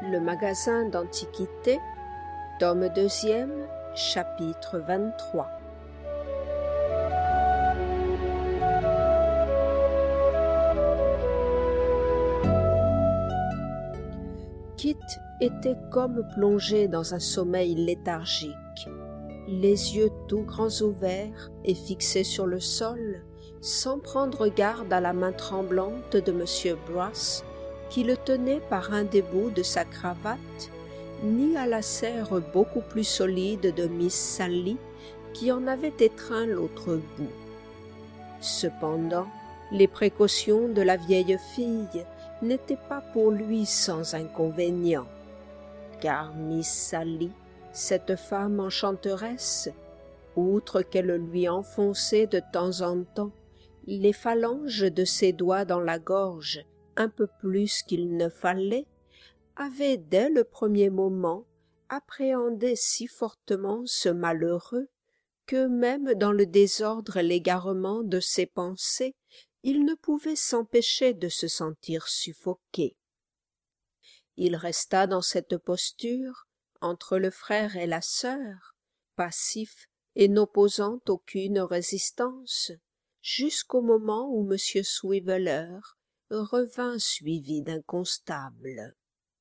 Le magasin d'antiquités, tome 2e, chapitre 23. Kit était comme plongé dans un sommeil léthargique, les yeux tout grands ouverts et fixés sur le sol, sans prendre garde à la main tremblante de M. Brass, qui le tenait par un des bouts de sa cravate, ni à la serre beaucoup plus solide de Miss Sally, qui en avait étreint l'autre bout. Cependant, les précautions de la vieille fille n'étaient pas pour lui sans inconvénient, car Miss Sally, cette femme enchanteresse, outre qu'elle lui enfonçait de temps en temps les phalanges de ses doigts dans la gorge un peu plus qu'il ne fallait, avait dès le premier moment appréhendé si fortement ce malheureux que même dans le désordre et l'égarement de ses pensées, il ne pouvait s'empêcher de se sentir suffoqué. Il resta dans cette posture, entre le frère et la sœur, passif et n'opposant aucune résistance, jusqu'au moment où M. Swiveller revint suivi d'un constable.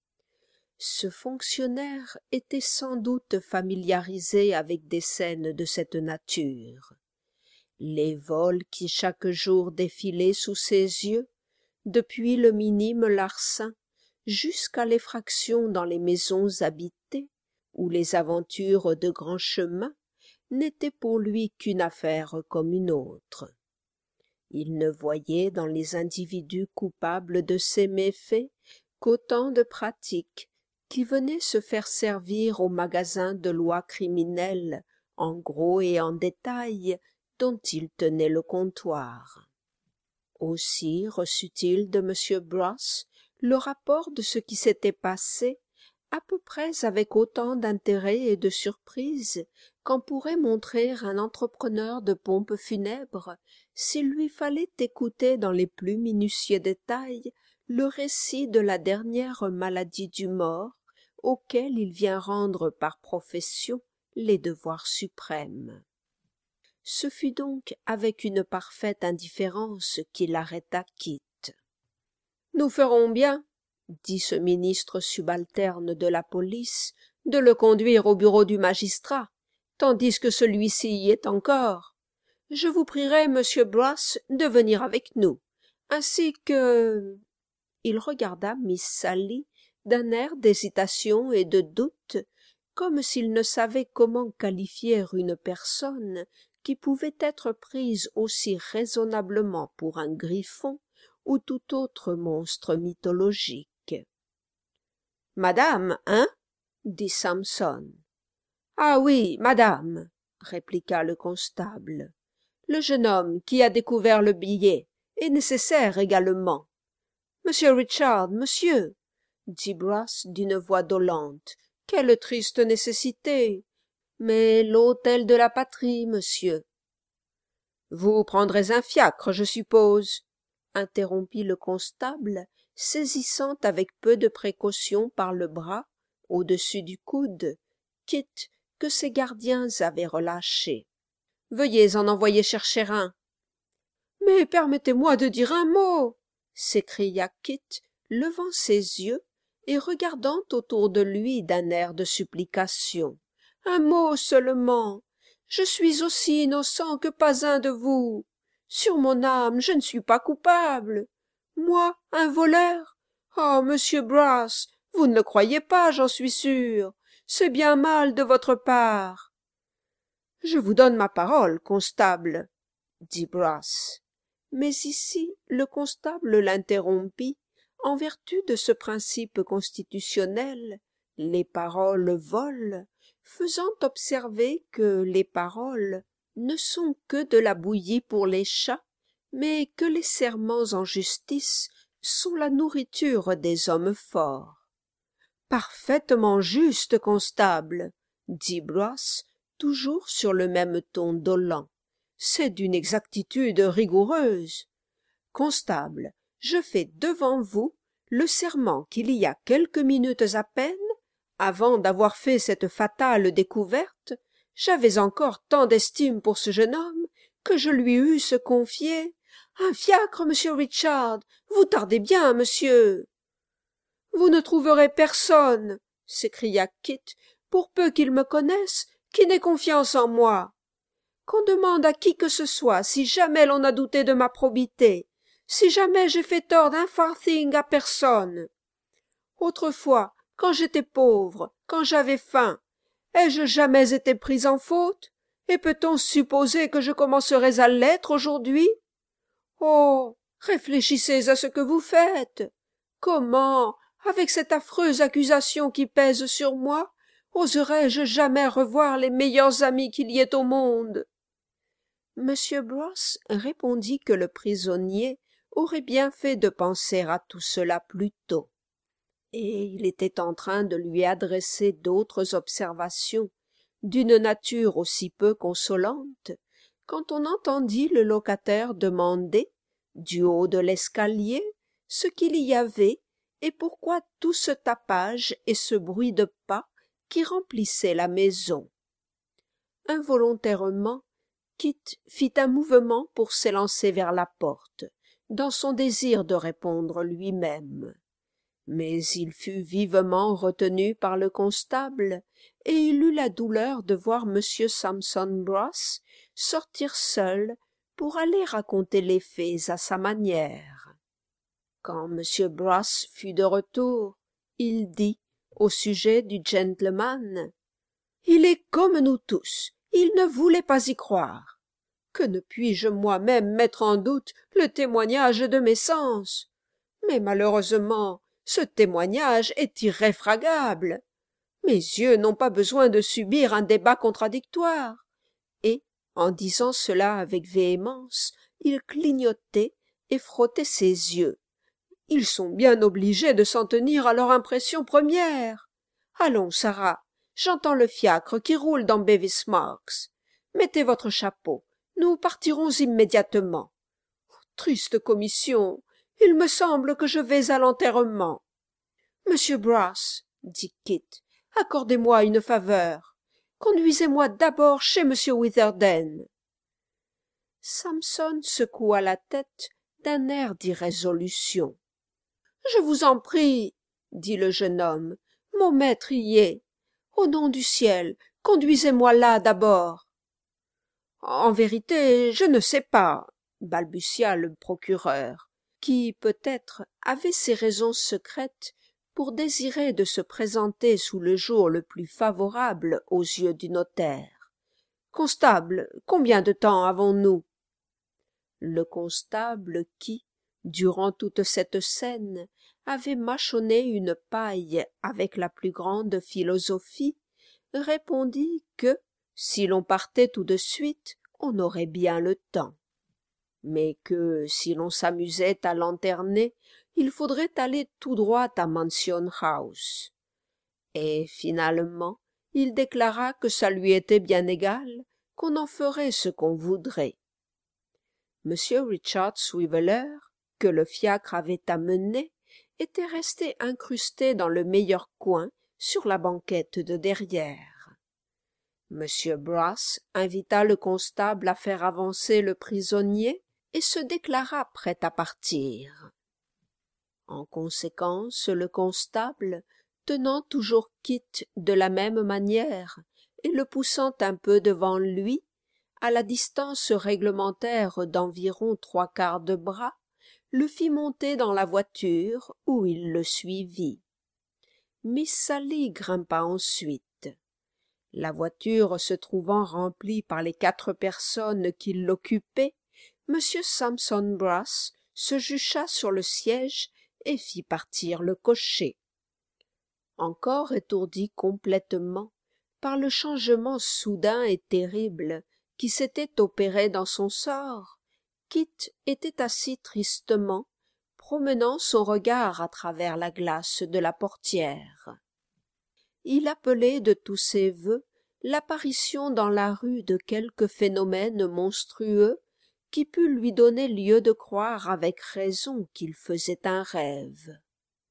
Ce fonctionnaire était sans doute familiarisé avec des scènes de cette nature. Les vols qui chaque jour défilaient sous ses yeux, depuis le minime larcin jusqu'à l'effraction dans les maisons habitées, ou les aventures de grands chemins, n'étaient pour lui qu'une affaire comme une autre. Il ne voyait dans les individus coupables de ces méfaits qu'autant de pratiques qui venaient se faire servir au magasin de lois criminelles, en gros et en détail, dont il tenait le comptoir. Aussi reçut-il de M. Brass le rapport de ce qui s'était passé, à peu près avec autant d'intérêt et de surprise qu'en pourrait montrer un entrepreneur de pompes funèbres s'il lui fallait écouter dans les plus minutieux détails le récit de la dernière maladie du mort auquel il vient rendre par profession les devoirs suprêmes. Ce fut donc avec une parfaite indifférence qu'il arrêta Kit. « Nous ferons bien, » dit ce ministre subalterne de la police, « de le conduire au bureau du magistrat, tandis que celui-ci y est encore. Je vous prierai, monsieur Brass, de venir avec nous, ainsi que... » Il regarda Miss Sally d'un air d'hésitation et de doute, comme s'il ne savait comment qualifier une personne qui pouvait être prise aussi raisonnablement pour un griffon ou tout autre monstre mythologique. « Madame, hein ?» dit Samson. « Ah oui, madame, » répliqua le constable. « Le jeune homme qui a découvert le billet est nécessaire également. »« Monsieur Richard, monsieur, » dit Brass d'une voix dolente, « quelle triste nécessité. Mais l'hôtel de la patrie, monsieur. »« Vous prendrez un fiacre, je suppose, » interrompit le constable, saisissant avec peu de précaution par le bras, au-dessus du coude, Kit que ses gardiens avaient relâché. « Veuillez en envoyer chercher un. »« Mais permettez-moi de dire un mot !» s'écria Kit, levant ses yeux et regardant autour de lui d'un air de supplication. « Un mot seulement. Je suis aussi innocent que pas un de vous. Sur mon âme, je ne suis pas coupable. Moi, un voleur? Oh, monsieur Brass, vous ne le croyez pas, j'en suis sûr. C'est bien mal de votre part. »« Je vous donne ma parole, constable, » dit Brass. Mais ici le constable l'interrompit, en vertu de ce principe constitutionnel, les paroles volent, faisant observer que les paroles ne sont que de la bouillie pour les chats, mais que les serments en justice sont la nourriture des hommes forts. « Parfaitement juste, constable, » dit Brass, toujours sur le même ton dolent. « C'est d'une exactitude rigoureuse. Constable, je fais devant vous le serment qu'il y a quelques minutes à peine, avant d'avoir fait cette fatale découverte, j'avais encore tant d'estime pour ce jeune homme que je lui eusse confié « Un fiacre, monsieur Richard, vous tardez bien, monsieur !»« Vous ne trouverez personne, » s'écria Kit, « pour peu qu'il me connaisse, qui n'ait confiance en moi. Qu'on demande à qui que ce soit si jamais l'on a douté de ma probité, si jamais j'ai fait tort d'un farthing à personne. Autrefois, quand j'étais pauvre, quand j'avais faim, ai-je jamais été pris en faute, et peut-on supposer que je commencerais à l'être aujourd'hui? Oh, réfléchissez à ce que vous faites. Comment, avec cette affreuse accusation qui pèse sur moi, oserais-je jamais revoir les meilleurs amis qu'il y ait au monde? Monsieur Bross répondit que le prisonnier aurait bien fait de penser à tout cela plus tôt, et il était en train de lui adresser d'autres observations d'une nature aussi peu consolante, quand on entendit le locataire demander, du haut de l'escalier, ce qu'il y avait et pourquoi tout ce tapage et ce bruit de pas qui remplissaient la maison. Involontairement, Kit fit un mouvement pour s'élancer vers la porte, dans son désir de répondre lui-même. Mais il fut vivement retenu par le constable, et il eut la douleur de voir M. Sampson Brass sortir seul pour aller raconter les faits à sa manière. Quand M. Brass fut de retour, il dit, au sujet du gentleman, « Il est comme nous tous, il ne voulait pas y croire. Que ne puis-je moi-même mettre en doute le témoignage de mes sens? Mais malheureusement, ce témoignage est irréfragable. Mes yeux n'ont pas besoin de subir un débat contradictoire. » Et, en disant cela avec véhémence, il clignotait et frottait ses yeux. « Ils sont bien obligés de s'en tenir à leur impression première. Allons, Sarah, j'entends le fiacre qui roule dans Bevis Marks. Mettez votre chapeau, nous partirons immédiatement. Triste commission, il me semble que je vais à l'enterrement. Monsieur Brass, dit Kit, accordez-moi une faveur. Conduisez-moi d'abord chez monsieur Witherden. Sampson secoua la tête d'un air d'irrésolution. Je vous en prie, dit le jeune homme, mon maître y est. Au nom du ciel, conduisez-moi là d'abord. En vérité, je ne sais pas, balbutia le procureur, qui, peut-être, avait ses raisons secrètes pour désirer de se présenter sous le jour le plus favorable aux yeux du notaire. Constable, combien de temps avons-nous? Le constable qui, durant toute cette scène, avait mâchonné une paille avec la plus grande philosophie, répondit que, si l'on partait tout de suite, on aurait bien le temps, mais que, si l'on s'amusait à lanterner, il faudrait aller tout droit à Mansion House. Et, finalement, il déclara que ça lui était bien égal, qu'on en ferait ce qu'on voudrait. M. Richard Swiveller, que le fiacre avait amené, était resté incrusté dans le meilleur coin, sur la banquette de derrière. M. Brass invita le constable à faire avancer le prisonnier et se déclara prêt à partir. En conséquence, le constable, tenant toujours Kit de la même manière et le poussant un peu devant lui, à la distance réglementaire d'environ 3/4 de bras, le fit monter dans la voiture où il le suivit. Miss Sally grimpa ensuite. La voiture se trouvant remplie par les 4 personnes qui l'occupaient, M. Sampson Brass se jucha sur le siège et fit partir le cocher. Encore étourdi complètement par le changement soudain et terrible qui s'était opéré dans son sort, Kit était assis tristement, promenant son regard à travers la glace de la portière. Il appelait de tous ses vœux l'apparition dans la rue de quelque phénomène monstrueux qui pût lui donner lieu de croire avec raison qu'il faisait un rêve.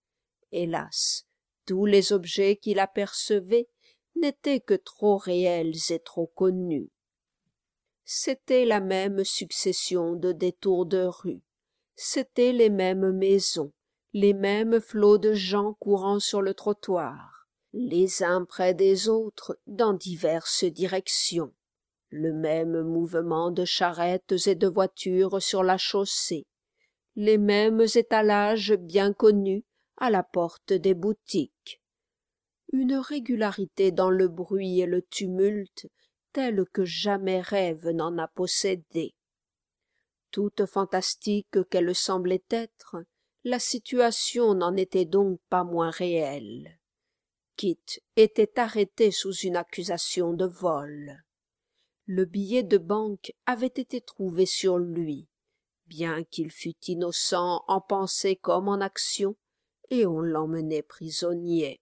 Hélas, tous les objets qu'il apercevait n'étaient que trop réels et trop connus. C'était la même succession de détours de rue, c'étaient les mêmes maisons, les mêmes flots de gens courant sur le trottoir, les uns près des autres dans diverses directions, le même mouvement de charrettes et de voitures sur la chaussée, les mêmes étalages bien connus à la porte des boutiques. Une régularité dans le bruit et le tumulte telle que jamais rêve n'en a possédé. Toute fantastique qu'elle semblait être, la situation n'en était donc pas moins réelle. Kit était arrêté sous une accusation de vol. Le billet de banque avait été trouvé sur lui, bien qu'il fût innocent en pensée comme en action, et on l'emmenait prisonnier.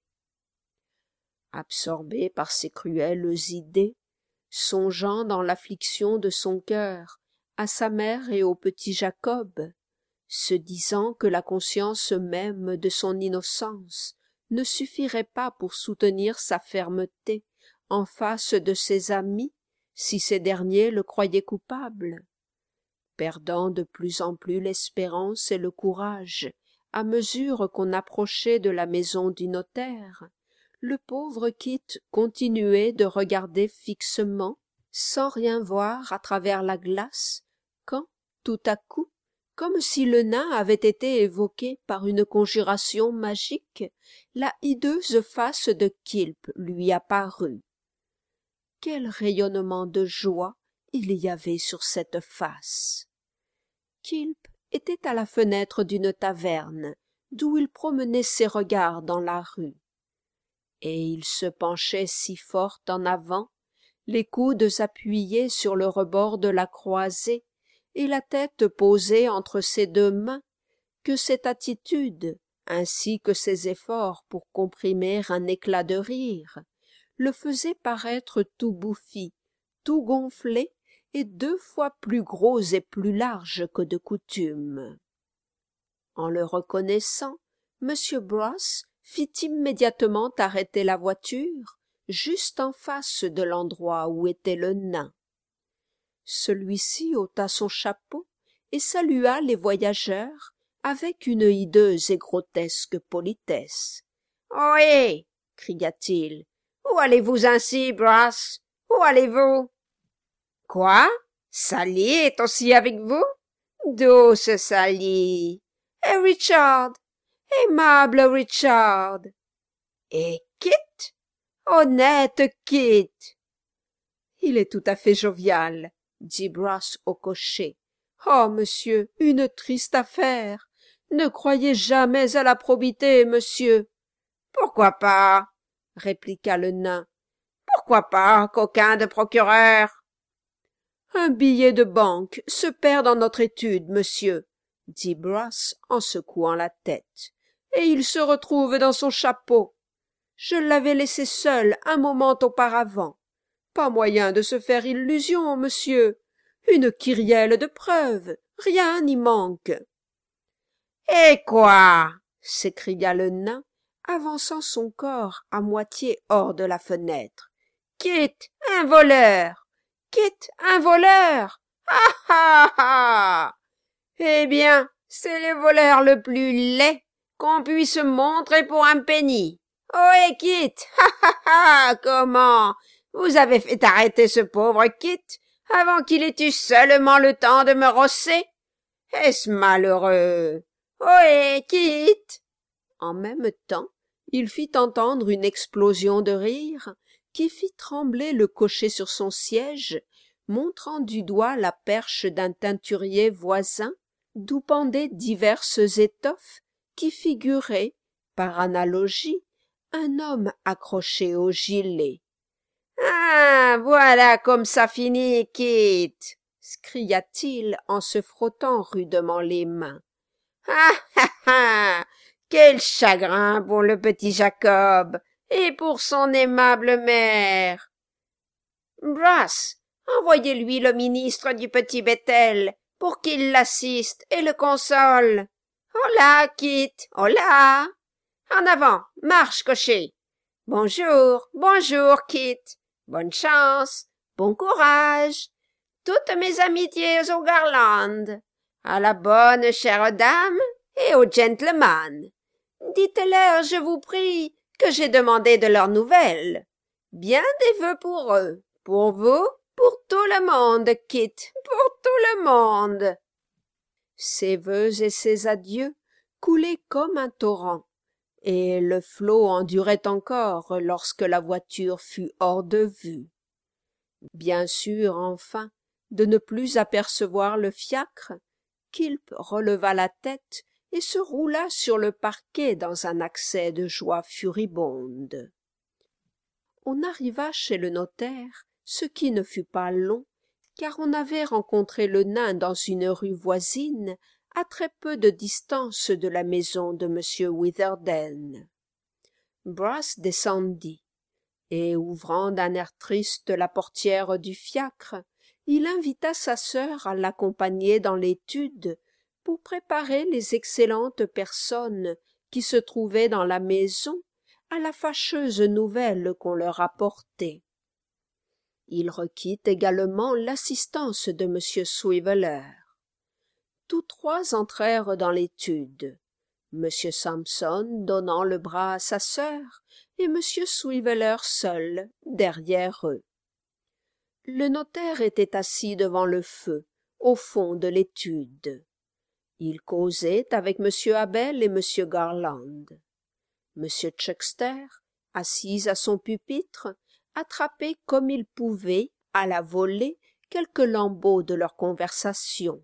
Absorbé par ces cruelles idées, songeant dans l'affliction de son cœur à sa mère et au petit Jacob, se disant que la conscience même de son innocence ne suffirait pas pour soutenir sa fermeté en face de ses amis si ces derniers le croyaient coupable, perdant de plus en plus l'espérance et le courage à mesure qu'on approchait de la maison du notaire, le pauvre Kit continuait de regarder fixement, sans rien voir à travers la glace, quand, tout à coup, comme si le nain avait été évoqué par une conjuration magique, la hideuse face de Quilp lui apparut. Quel rayonnement de joie il y avait sur cette face! Quilp était à la fenêtre d'une taverne, d'où il promenait ses regards dans la rue. Et il se penchait si fort en avant, les coudes appuyés sur le rebord de la croisée et la tête posée entre ses deux mains, que cette attitude, ainsi que ses efforts pour comprimer un éclat de rire, le faisait paraître tout bouffi, tout gonflé et 2 fois plus gros et plus large que de coutume. En le reconnaissant, M. Brass fit immédiatement arrêter la voiture, juste en face de l'endroit où était le nain. Celui-ci ôta son chapeau et salua les voyageurs avec une hideuse et grotesque politesse. « Ohé !» cria-t-il. « Où allez-vous ainsi, Brass? Où allez-vous? »« Quoi? Sally est aussi avec vous? Douce Sally! Et Richard? Aimable Richard! Et Kit? Honnête Kit! » « Il est tout à fait jovial, » dit Brass au cocher. « Oh, monsieur, une triste affaire! Ne croyez jamais à la probité, monsieur. »« Pourquoi pas? » répliqua le nain. « Pourquoi pas, coquin de procureur? »« Un billet de banque se perd dans notre étude, monsieur, » dit Brass en secouant la tête, « et il se retrouve dans son chapeau. Je l'avais laissé seul un moment auparavant. Pas moyen de se faire illusion, monsieur. Une kyrielle de preuves, rien n'y manque. »« Et quoi? » s'écria le nain, avançant son corps à moitié hors de la fenêtre. « Kit, un voleur! Kit, un voleur! Ah ah ah! Eh bien, c'est le voleur le plus laid qu'on puisse montrer pour un penny. Ohé, Kit! Ha ha ha! Comment? Vous avez fait arrêter ce pauvre Kit avant qu'il ait eu seulement le temps de me rosser? Est-ce malheureux? Ohé, Kit! » En même temps, il fit entendre une explosion de rire qui fit trembler le cocher sur son siège, montrant du doigt la perche d'un teinturier voisin, d'où pendaient diverses étoffes qui figuraient, par analogie, un homme accroché au gilet. « Ah, voilà comme ça finit, Kit !» s'cria-t-il en se frottant rudement les mains. « Ah ah ah! Quel chagrin pour le petit Jacob et pour son aimable mère! Brass, envoyez-lui le ministre du petit Bethel pour qu'il l'assiste et le console. Hola, Kit, hola! En avant, marche, cocher. Bonjour, bonjour, Kit. Bonne chance, bon courage. Toutes mes amitiés aux Garland. À la bonne chère dame et au gentleman. Dites-leur, je vous prie, que j'ai demandé de leurs nouvelles. Bien des vœux pour eux, pour vous, pour tout le monde, Kit, pour tout le monde. Ces vœux et ces adieux coulaient comme un torrent, et le flot en durait encore lorsque la voiture fut hors de vue. Bien sûr, enfin, de ne plus apercevoir le fiacre, Quilp releva la tête et se roula sur le parquet dans un accès de joie furibonde. On arriva chez le notaire, ce qui ne fut pas long, car on avait rencontré le nain dans une rue voisine, à très peu de distance de la maison de M. Witherden. Brass descendit, et ouvrant d'un air triste la portière du fiacre, il invita sa sœur à l'accompagner dans l'étude pour préparer les excellentes personnes qui se trouvaient dans la maison à la fâcheuse nouvelle qu'on leur apportait. Il requit également l'assistance de M. Swiveller. Tous trois entrèrent dans l'étude, M. Sampson donnant le bras à sa sœur et M. Swiveller seul derrière eux. Le notaire était assis devant le feu, au fond de l'étude. Il causait avec M. Abel et M. Garland. M. Chuckster, assis à son pupitre, attrapait comme il pouvait, à la volée, quelques lambeaux de leur conversation.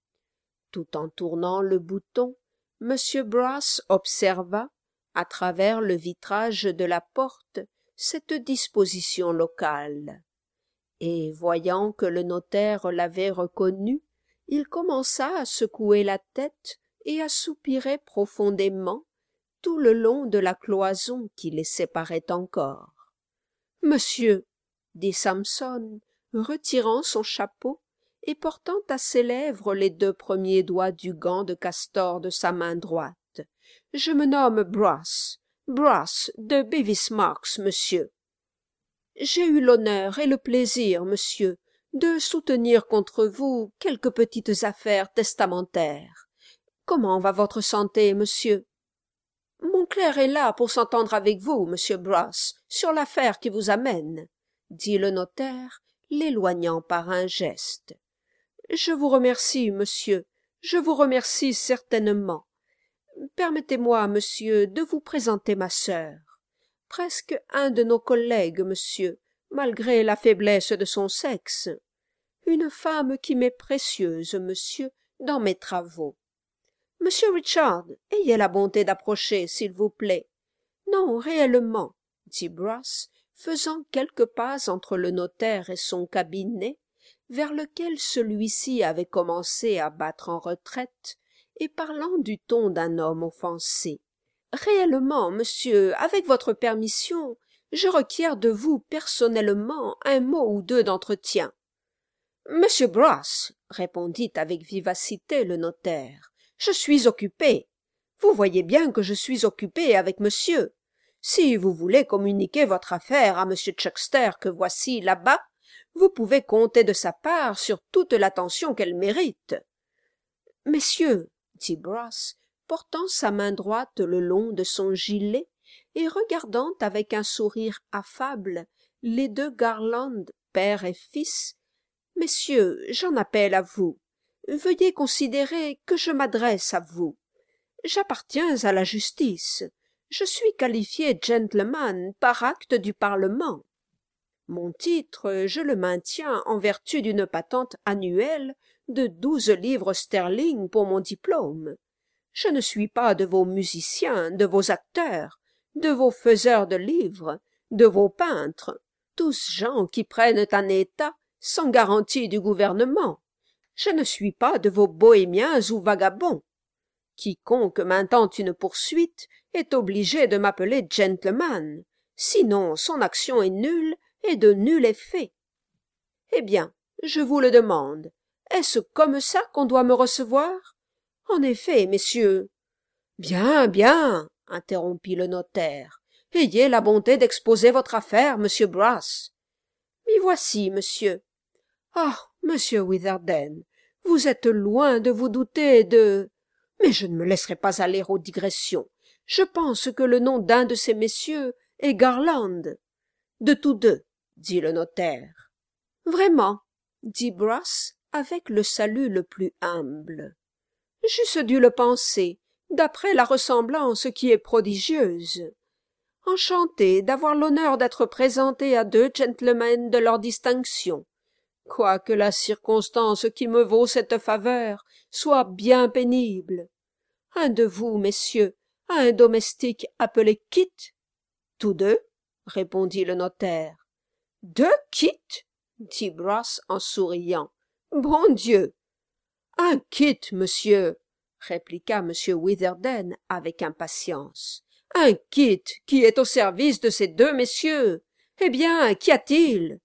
Tout en tournant le bouton, M. Brass observa, à travers le vitrage de la porte, cette disposition locale. Et voyant que le notaire l'avait reconnu, il commença à secouer la tête et à soupirer profondément tout le long de la cloison qui les séparait encore. « Monsieur, » dit Sampson, retirant son chapeau et portant à ses lèvres les 2 premiers doigts du gant de castor de sa main droite, « je me nomme Brass de Bevis Marks, monsieur. J'ai eu l'honneur et le plaisir, monsieur, de soutenir contre vous quelques petites affaires testamentaires. Comment va votre santé, monsieur? Mon clerc est là pour s'entendre avec vous, monsieur Brass, sur l'affaire qui vous amène, dit le notaire, l'éloignant par un geste. Je vous remercie, monsieur, je vous remercie certainement. Permettez-moi, monsieur, de vous présenter ma sœur. Presque un de nos collègues, monsieur, malgré la faiblesse de son sexe. Une femme qui m'est précieuse, monsieur, dans mes travaux. Monsieur Richard, ayez la bonté d'approcher, s'il vous plaît. Non, réellement, dit Brass, faisant quelques pas entre le notaire et son cabinet, vers lequel celui-ci avait commencé à battre en retraite, et parlant du ton d'un homme offensé. Réellement, monsieur, avec votre permission, je requiers de vous personnellement un mot ou 2 d'entretien. Monsieur Brass, répondit avec vivacité le notaire, je suis occupé. Vous voyez bien que je suis occupé avec monsieur. Si vous voulez communiquer votre affaire à monsieur Chuckster que voici là-bas, vous pouvez compter de sa part sur toute l'attention qu'elle mérite. Messieurs, dit Brass, portant sa main droite le long de son gilet et regardant avec un sourire affable les 2 Garland, père et fils, messieurs, j'en appelle à vous. Veuillez considérer que je m'adresse à vous. J'appartiens à la justice. Je suis qualifié gentleman par acte du Parlement. Mon titre, je le maintiens en vertu d'une patente annuelle de 12 livres sterling pour mon diplôme. Je ne suis pas de vos musiciens, de vos acteurs, de vos faiseurs de livres, de vos peintres, tous gens qui prennent un état sans garantie du gouvernement. Je ne suis pas de vos bohémiens ou vagabonds. Quiconque m'intente une poursuite est obligé de m'appeler gentleman, sinon son action est nulle et de nul effet. Eh bien, je vous le demande, est-ce comme ça qu'on doit me recevoir? En effet, messieurs. Bien, bien, interrompit le notaire. Ayez la bonté d'exposer votre affaire, monsieur Brass. M'y voici, monsieur. Ah, monsieur Witherden, vous êtes loin de vous douter de... Mais je ne me laisserai pas aller aux digressions. Je pense que le nom d'un de ces messieurs est Garland. De tous deux, dit le notaire. Vraiment, dit Brass avec le salut le plus humble. J'eusse dû le penser, d'après la ressemblance qui est prodigieuse. Enchanté d'avoir l'honneur d'être présenté à deux gentlemen de leur distinction, quoique la circonstance qui me vaut cette faveur soit bien pénible. Un de vous, messieurs, a un domestique appelé Kit? Tous deux, répondit le notaire. Deux Kit? dit Brass en souriant. Bon Dieu! Un Kit, monsieur, répliqua M. Witherden avec impatience. Un Kit qui est au service de ces deux messieurs. Eh bien, qu'y a-t-il?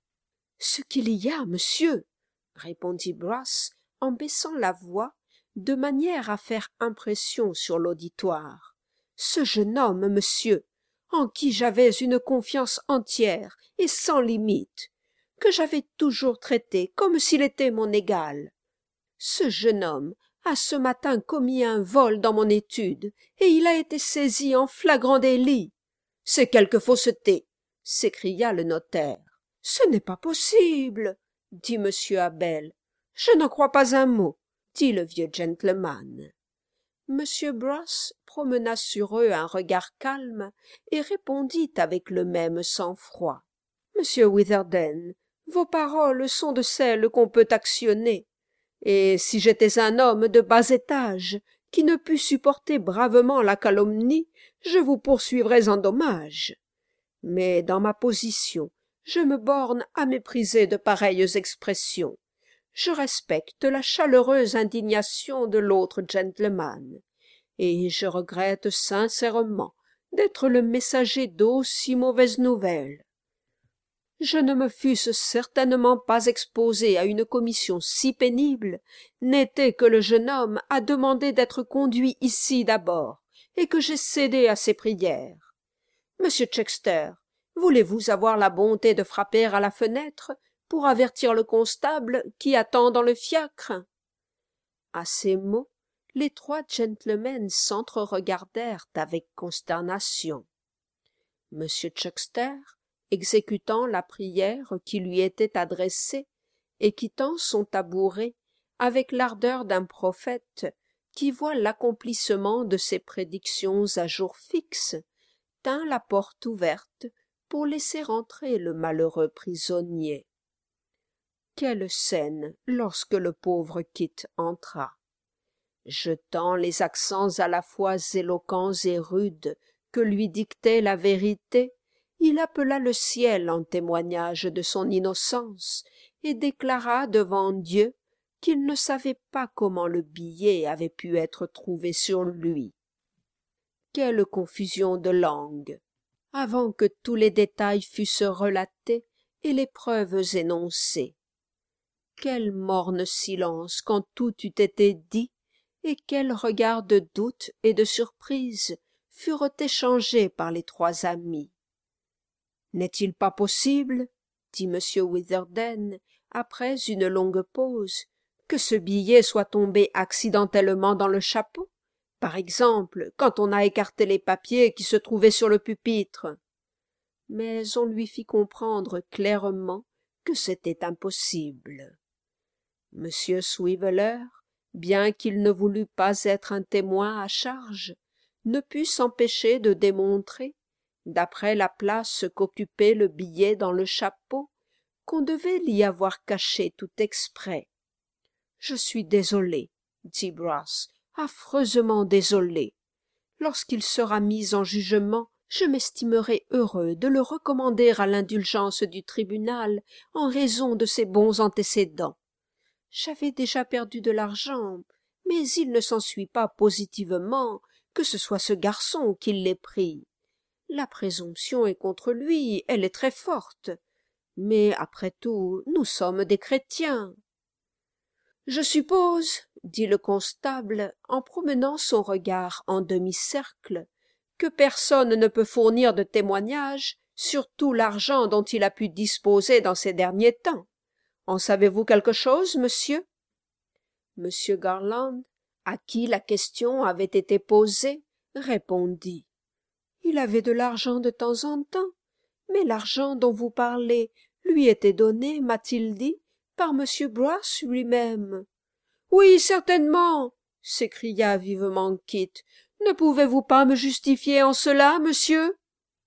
Ce qu'il y a, monsieur, répondit Brass en baissant la voix de manière à faire impression sur l'auditoire. Ce jeune homme, monsieur, en qui j'avais une confiance entière et sans limite, que j'avais toujours traité comme s'il était mon égal. Ce jeune homme a ce matin commis un vol dans mon étude, et il a été saisi en flagrant délit. C'est quelque fausseté, s'écria le notaire. Ce n'est pas possible, dit M. Abel. Je n'en crois pas un mot, dit le vieux gentleman. M. Brass promena sur eux un regard calme et répondit avec le même sang-froid. Monsieur Witherden, vos paroles sont de celles qu'on peut actionner. Et si j'étais un homme de bas étage, qui ne pût supporter bravement la calomnie, je vous poursuivrais en dommages. Mais dans ma position, je me borne à mépriser de pareilles expressions. Je respecte la chaleureuse indignation de l'autre gentleman, et je regrette sincèrement d'être le messager d'aussi mauvaises nouvelles. Je ne me fusse certainement pas exposé à une commission si pénible, n'était que le jeune homme a demandé d'être conduit ici d'abord, et que j'ai cédé à ses prières. Monsieur Chexter, voulez-vous avoir la bonté de frapper à la fenêtre pour avertir le constable qui attend dans le fiacre? À ces mots, les trois gentlemen s'entre-regardèrent avec consternation. Monsieur Chexter, exécutant la prière qui lui était adressée, et quittant son tabouret avec l'ardeur d'un prophète qui voit l'accomplissement de ses prédictions à jour fixe, tint la porte ouverte pour laisser entrer le malheureux prisonnier. Quelle scène lorsque le pauvre Kit entra! Jetant les accents à la fois éloquents et rudes que lui dictait la vérité, il appela le ciel en témoignage de son innocence et déclara devant Dieu qu'il ne savait pas comment le billet avait pu être trouvé sur lui. Quelle confusion de langues! Avant que tous les détails fussent relatés et les preuves énoncées. Quel morne silence quand tout eut été dit, et quels regards de doute et de surprise furent échangés par les trois amis. N'est-il pas possible, dit M. Witherden, après une longue pause, que ce billet soit tombé accidentellement dans le chapeau, par exemple, quand on a écarté les papiers qui se trouvaient sur le pupitre? Mais on lui fit comprendre clairement que c'était impossible. M. Swiveller, bien qu'il ne voulût pas être un témoin à charge, ne put s'empêcher de démontrer, d'après la place qu'occupait le billet dans le chapeau, qu'on devait l'y avoir caché tout exprès. « Je suis désolé, » dit Brass, « affreusement désolé. Lorsqu'il sera mis en jugement, je m'estimerai heureux de le recommander à l'indulgence du tribunal en raison de ses bons antécédents. J'avais déjà perdu de l'argent, mais il ne s'ensuit pas positivement que ce soit ce garçon qui l'ait pris. La présomption est contre lui, elle est très forte. Mais après tout, nous sommes des chrétiens. Je suppose, dit le constable, en promenant son regard en demi-cercle, que personne ne peut fournir de témoignage sur tout l'argent dont il a pu disposer dans ces derniers temps. En savez-vous quelque chose, monsieur? Monsieur Garland, à qui la question avait été posée, répondit. Il avait de l'argent de temps en temps, mais l'argent dont vous parlez lui était donné, m'a-t-il dit, par monsieur Brass lui-même. Oui, certainement, s'écria vivement Kit. Ne pouvez-vous pas me justifier en cela, monsieur?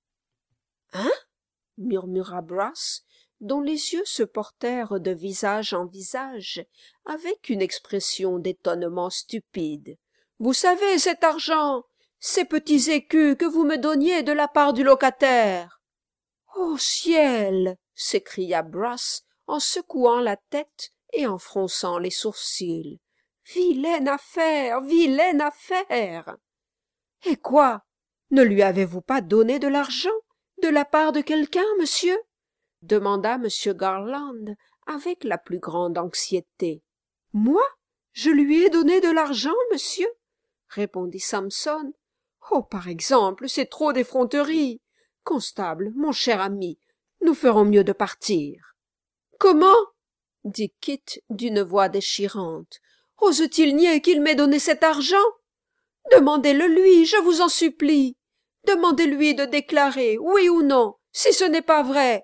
Hein? Murmura Brass, dont les yeux se portèrent de visage en visage, avec une expression d'étonnement stupide. Vous savez, cet argent, ces petits écus que vous me donniez de la part du locataire. Ô ciel! S'écria Brass en secouant la tête et en fronçant les sourcils. Vilaine affaire! Vilaine affaire! Et quoi? Ne lui avez-vous pas donné de l'argent de la part de quelqu'un, monsieur? Demanda M. Garland avec la plus grande anxiété. Moi? Je lui ai donné de l'argent, monsieur? Répondit Samson. Oh, par exemple, c'est trop d'effronterie. Constable, mon cher ami, nous ferons mieux de partir. Comment? Dit Kit d'une voix déchirante. Ose-t-il nier qu'il m'ait donné cet argent? Demandez-le lui, je vous en supplie. Demandez-lui de déclarer, oui ou non, si ce n'est pas vrai.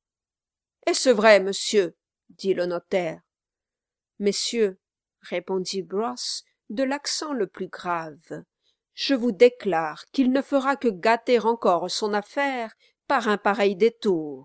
Est-ce vrai, monsieur? Dit le notaire. Messieurs, répondit Brass de l'accent le plus grave, je vous déclare qu'il ne fera que gâter encore son affaire par un pareil détour.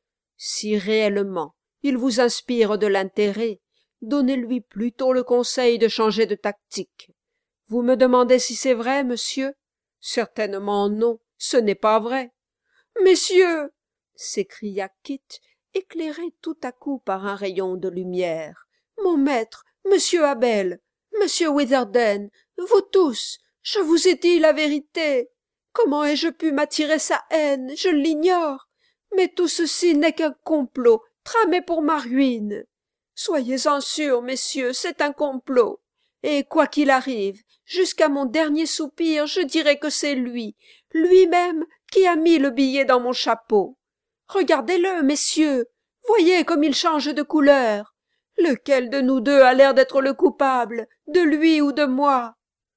Si réellement il vous inspire de l'intérêt, donnez-lui plutôt le conseil de changer de tactique. Vous me demandez si c'est vrai, monsieur? Certainement non, ce n'est pas vrai. Messieurs! S'écria Kit, éclairé tout à coup par un rayon de lumière. Mon maître, monsieur Abel, monsieur Witherden, vous tous, je vous ai dit la vérité. Comment ai-je pu m'attirer sa haine? Je l'ignore. Mais tout ceci n'est qu'un complot tramé pour ma ruine. Soyez-en sûrs, messieurs, c'est un complot. Et quoi qu'il arrive, jusqu'à mon dernier soupir, je dirai que c'est lui, lui-même, qui a mis le billet dans mon chapeau. Regardez-le, messieurs, voyez comme il change de couleur. Lequel de nous deux a l'air d'être le coupable, de lui ou de moi?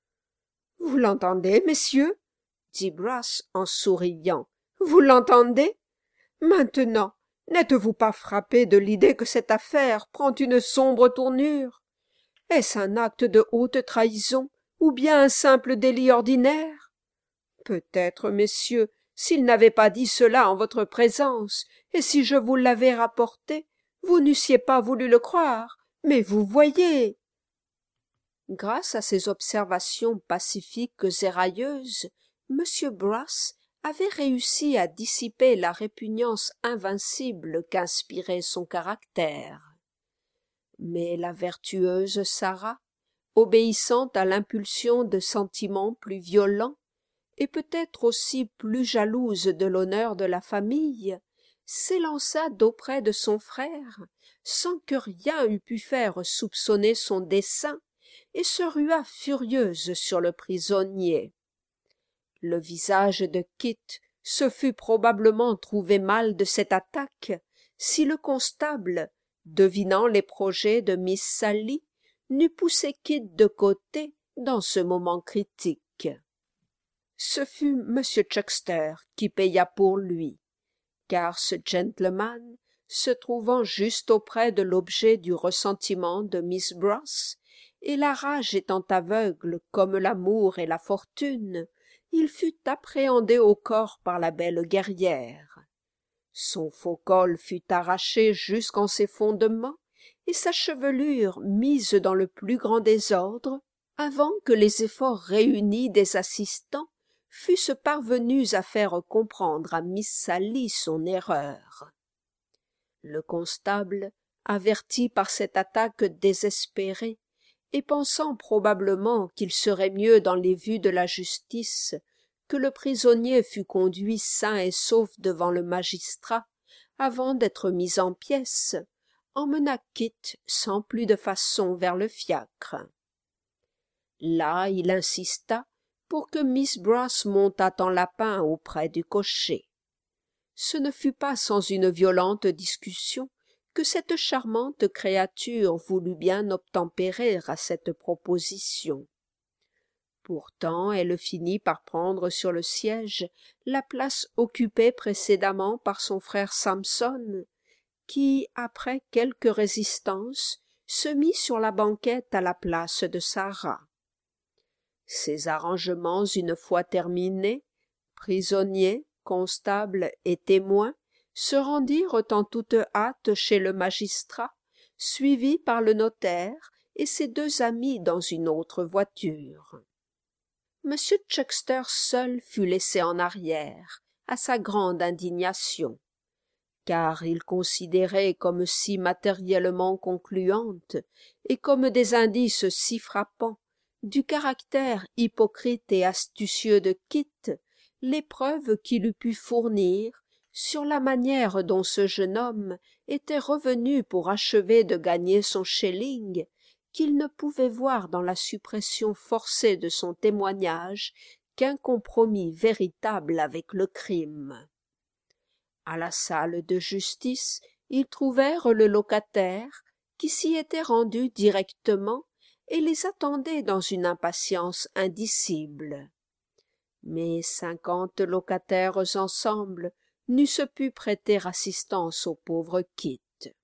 Vous l'entendez, messieurs? Dit Brass en souriant. Vous l'entendez? Maintenant, n'êtes-vous pas frappés de l'idée que cette affaire prend une sombre tournure? Est-ce un acte de haute trahison ou bien un simple délit ordinaire? Peut-être, messieurs, s'il n'avait pas dit cela en votre présence, et si je vous l'avais rapporté, vous n'eussiez pas voulu le croire, mais vous voyez. Grâce à ces observations pacifiques et railleuses, M. Brass avait réussi à dissiper la répugnance invincible qu'inspirait son caractère. Mais la vertueuse Sarah, obéissant à l'impulsion de sentiments plus violents, et peut-être aussi plus jalouse de l'honneur de la famille, s'élança d'auprès de son frère, sans que rien eût pu faire soupçonner son dessein, et se rua furieuse sur le prisonnier. Le visage de Kit se fût probablement trouvé mal de cette attaque, si le constable, devinant les projets de Miss Sally, n'eût poussé Kit de côté dans ce moment critique. Ce fut M. Chuckster qui paya pour lui, car ce gentleman, se trouvant juste auprès de l'objet du ressentiment de Miss Brass, et la rage étant aveugle comme l'amour et la fortune, il fut appréhendé au corps par la belle guerrière. Son faux col fut arraché jusqu'en ses fondements, et sa chevelure mise dans le plus grand désordre, avant que les efforts réunis des assistants fussent parvenus à faire comprendre à Miss Sally son erreur. Le constable, averti par cette attaque désespérée, et pensant probablement qu'il serait mieux dans les vues de la justice que le prisonnier fût conduit sain et sauf devant le magistrat avant d'être mis en pièces, emmena Kit sans plus de façon vers le fiacre. Là il insista pour que Miss Brass montât en lapin auprès du cocher. Ce ne fut pas sans une violente discussion que cette charmante créature voulut bien obtempérer à cette proposition. Pourtant elle finit par prendre sur le siège la place occupée précédemment par son frère Samson, qui, après quelque résistance, se mit sur la banquette à la place de Sarah. Ces arrangements une fois terminés, prisonniers, constables et témoins se rendirent en toute hâte chez le magistrat, suivis par le notaire et ses deux amis dans une autre voiture. M. Chuckster seul fut laissé en arrière, à sa grande indignation, car il considérait comme si matériellement concluantes et comme des indices si frappants du caractère hypocrite et astucieux de Kit les preuves qu'il eût pu fournir sur la manière dont ce jeune homme était revenu pour achever de gagner son shilling, qu'il ne pouvait voir dans la suppression forcée de son témoignage qu'un compromis véritable avec le crime. À la salle de justice, ils trouvèrent le locataire, qui s'y était rendu directement et les attendait dans une impatience indicible. Mais 50 locataires ensemble n'eussent pu prêter assistance au pauvre Kit.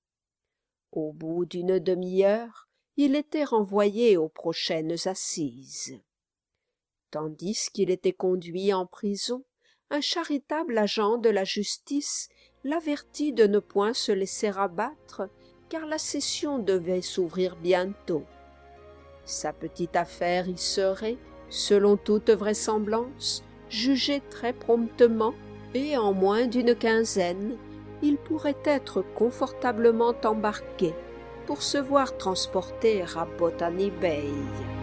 Au bout d'une demi-heure, il était renvoyé aux prochaines assises. Tandis qu'il était conduit en prison, un charitable agent de la justice l'avertit de ne point se laisser abattre, car la session devait s'ouvrir bientôt. Sa petite affaire y serait, selon toute vraisemblance, jugée très promptement, et en moins d'une quinzaine, il pourrait être confortablement embarqué pour se voir transporter à Botany Bay.